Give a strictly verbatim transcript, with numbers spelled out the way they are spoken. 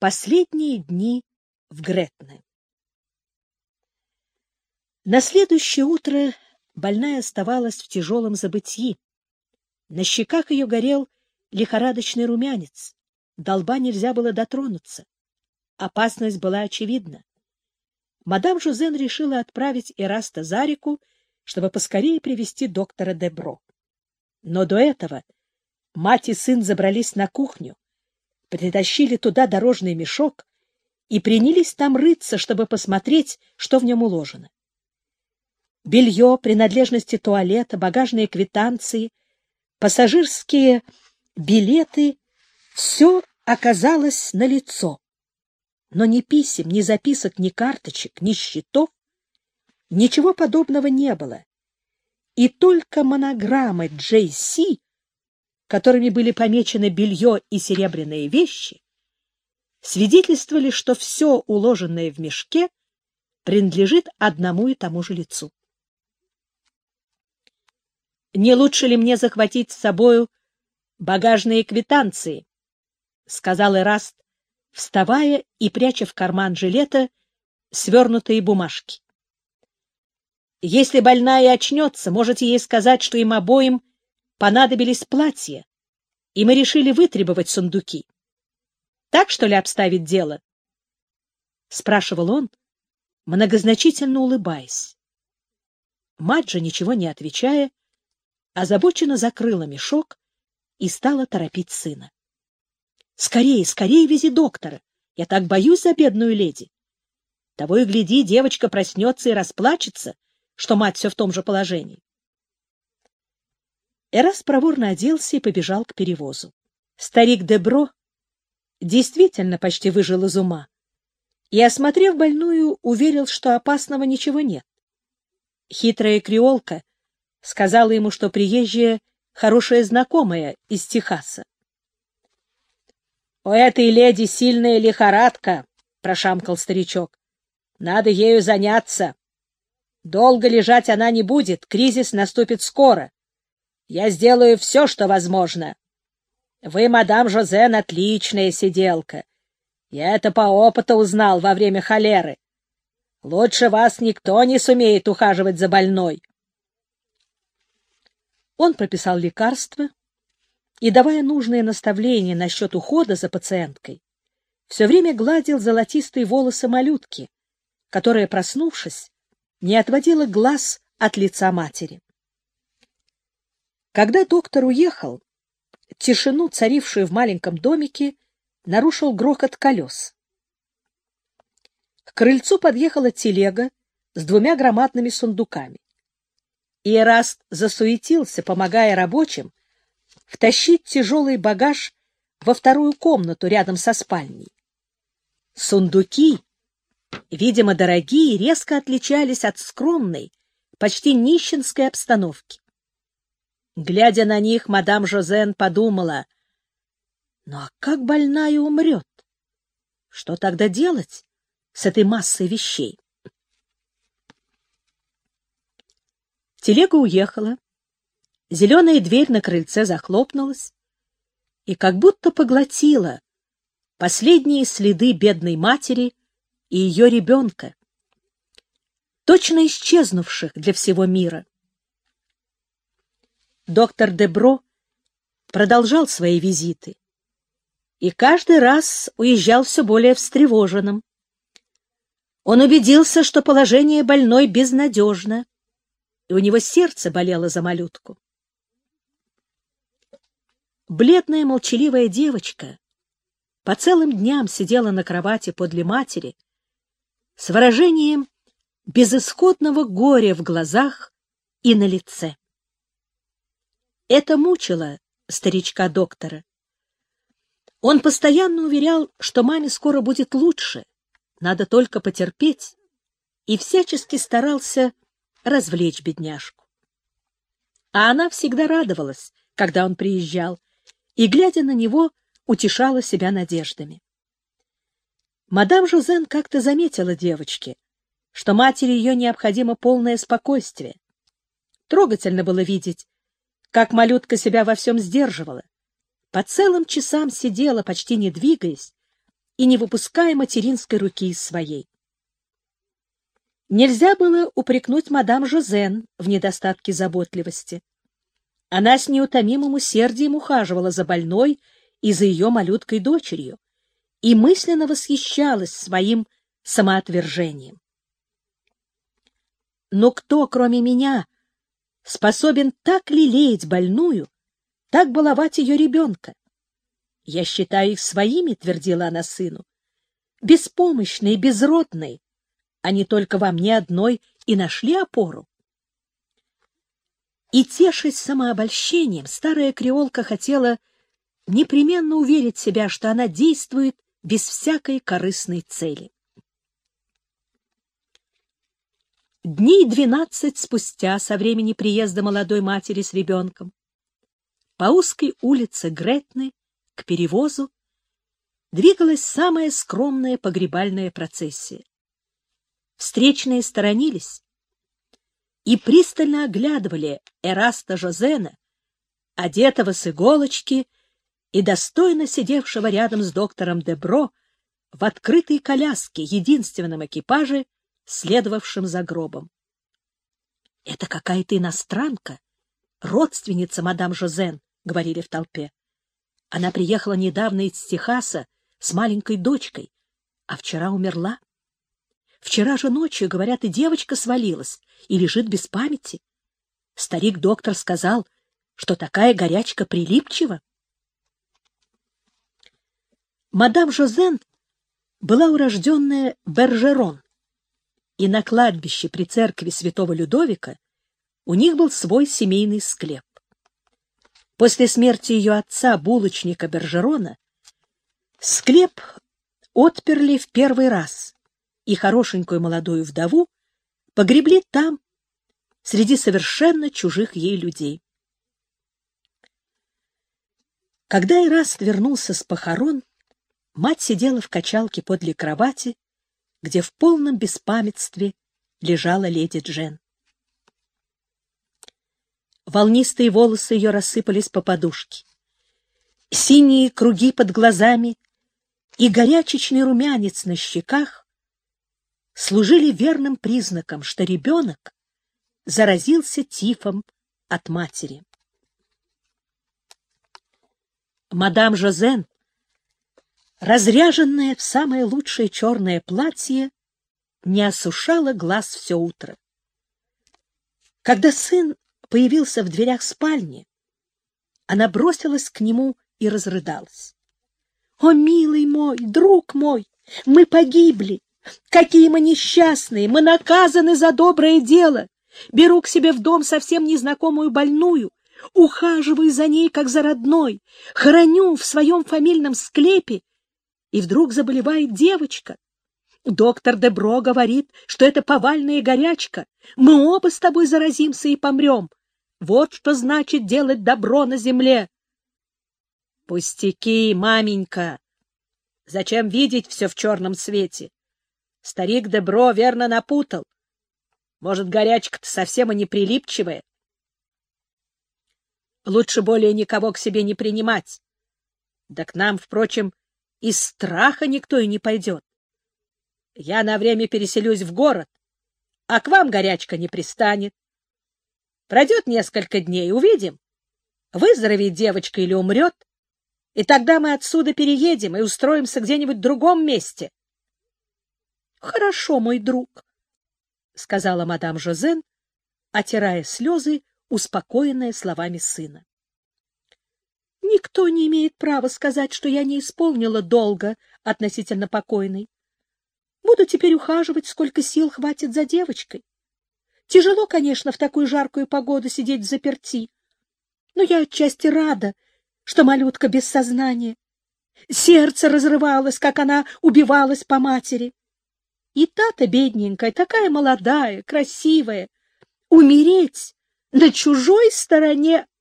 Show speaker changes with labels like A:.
A: Последние дни в Гретне. На следующее утро больная оставалась в тяжелом забытьи. На щеках ее горел лихорадочный румянец. До лба нельзя было дотронуться. Опасность была очевидна. Мадам Жозен решила отправить Эраста за реку, чтобы поскорее привести доктора Дебро. Но до этого мать и сын забрались на кухню, притащили туда дорожный мешок и принялись там рыться, чтобы посмотреть, что в нем уложено. Белье, принадлежности туалета, багажные квитанции, пассажирские билеты — все оказалось налицо. Но ни писем, ни записок, ни карточек, ни счетов, ничего подобного не было. И только монограммы Джей Си, которыми были помечены белье и серебряные вещи, свидетельствовали, что все, уложенное в мешке, принадлежит одному и тому же лицу. «Не лучше ли мне захватить с собою багажные квитанции?» — сказал Эраст, вставая и пряча в карман жилета свернутые бумажки. «Если больная очнется, можете ей сказать, что им обоим понадобились платья, и мы решили вытребовать сундуки. Так, что ли, обставить дело?» — спрашивал он, многозначительно улыбаясь. Мать же, ничего не отвечая, озабоченно закрыла мешок и стала торопить сына. «Скорее, скорее вези доктора! Я так боюсь за бедную леди. Того и гляди, девочка проснется и расплачется, что мать все в том же положении». Эраст проворно оделся и побежал к перевозу. Старик Дебро действительно почти выжил из ума и, осмотрев больную, уверил, что опасного ничего нет. Хитрая креолка сказала ему, что приезжая хорошая знакомая из Техаса. — У этой леди сильная лихорадка, — прошамкал старичок. — Надо ею заняться. Долго лежать она не будет, кризис наступит скоро. Я сделаю все, что возможно. Вы, мадам Жозен, отличная сиделка. Я это по опыту узнал во время холеры. Лучше вас никто не сумеет ухаживать за больной. Он прописал лекарства и, давая нужные наставления насчет ухода за пациенткой, все время гладил золотистые волосы малютки, которая, проснувшись, не отводила глаз от лица матери. Когда доктор уехал, тишину, царившую в маленьком домике, нарушил грохот колес. К крыльцу подъехала телега с двумя громадными сундуками. И Эраст засуетился, помогая рабочим втащить тяжелый багаж во вторую комнату рядом со спальней. Сундуки, видимо, дорогие, резко отличались от скромной, почти нищенской обстановки. Глядя на них, мадам Жозен подумала: ну а как больная умрет? Что тогда делать с этой массой вещей? Телега уехала, зеленая дверь на крыльце захлопнулась и как будто поглотила последние следы бедной матери и ее ребенка, точно исчезнувших для всего мира. Доктор Дебро продолжал свои визиты и каждый раз уезжал все более встревоженным. Он убедился, что положение больной безнадежно, и у него сердце болело за малютку. Бледная молчаливая девочка по целым дням сидела на кровати подле матери с выражением безысходного горя в глазах и на лице. Это мучило старичка-доктора. Он постоянно уверял, что маме скоро будет лучше, надо только потерпеть, и всячески старался развлечь бедняжку. А она всегда радовалась, когда он приезжал, и, глядя на него, утешала себя надеждами. Мадам Жозен как-то заметила девочке, что матери ее необходимо полное спокойствие. Трогательно было видеть, как малютка себя во всем сдерживала, по целым часам сидела, почти не двигаясь, и не выпуская материнской руки из своей. Нельзя было упрекнуть мадам Жозен в недостатке заботливости. Она с неутомимым усердием ухаживала за больной и за ее малюткой дочерью и мысленно восхищалась своим самоотвержением. Но кто, кроме меня, способен так лелеять больную, так баловать ее ребенка? Я считаю их своими, — твердила она сыну, — беспомощные, безродные. Они только во мне одной и нашли опору. И, тешась самообольщением, старая креолка хотела непременно уверить себя, что она действует без всякой корыстной цели. Дней двенадцать спустя со времени приезда молодой матери с ребенком по узкой улице Гретны к перевозу двигалась самая скромная погребальная процессия. Встречные сторонились и пристально оглядывали Эраста Жозена, одетого с иголочки и достойно сидевшего рядом с доктором Дебро в открытой коляске, единственном экипаже, следовавшем за гробом. — Это какая-то иностранка, родственница мадам Жозен, — говорили в толпе. Она приехала недавно из Техаса с маленькой дочкой, а вчера умерла. Вчера же ночью, говорят, и девочка свалилась и лежит без памяти. Старик-доктор сказал, что такая горячка прилипчива. Мадам Жозен была урожденная Бержерон, и на кладбище при церкви святого Людовика у них был свой семейный склеп. После смерти ее отца, булочника Бержерона, склеп отперли в первый раз, и хорошенькую молодую вдову погребли там, среди совершенно чужих ей людей. Когда Эраст вернулся с похорон, мать сидела в качалке подле кровати, где в полном беспамятстве лежала леди Джен. Волнистые волосы ее рассыпались по подушке. Синие круги под глазами и горячечный румянец на щеках служили верным признаком, что ребенок заразился тифом от матери. Мадам Жозен, разряженная в самое лучшее черное платье, не осушала глаз все утро. Когда сын появился в дверях спальни, она бросилась к нему и разрыдалась. — О, милый мой, друг мой, мы погибли! Какие мы несчастные! Мы наказаны за доброе дело! Беру к себе в дом совсем незнакомую больную, ухаживаю за ней, как за родной, храню в своем фамильном склепе, и вдруг заболевает девочка. Доктор Дебро говорит, что это повальная горячка. Мы оба с тобой заразимся и помрем. Вот что значит делать добро на земле. Пустяки, маменька. Зачем видеть все в черном свете? Старик Дебро верно напутал. Может, горячка-то совсем и не прилипчивая? Лучше более никого к себе не принимать. Да к нам, впрочем, из страха никто и не пойдет. Я на время переселюсь в город, а к вам горячка не пристанет. Пройдет несколько дней, увидим, выздоровеет девочка или умрет, и тогда мы отсюда переедем и устроимся где-нибудь в другом месте. — Хорошо, мой друг, — сказала мадам Жозен, отирая слезы, успокоенная словами сына. — Никто не имеет права сказать, что я не исполнила долга относительно покойной. Буду теперь ухаживать, сколько сил хватит за девочкой. Тяжело, конечно, в такую жаркую погоду сидеть взаперти, но я отчасти рада, что малютка без сознания. Сердце разрывалось, как она убивалась по матери. И та-то бедненькая, такая молодая, красивая. Умереть на чужой стороне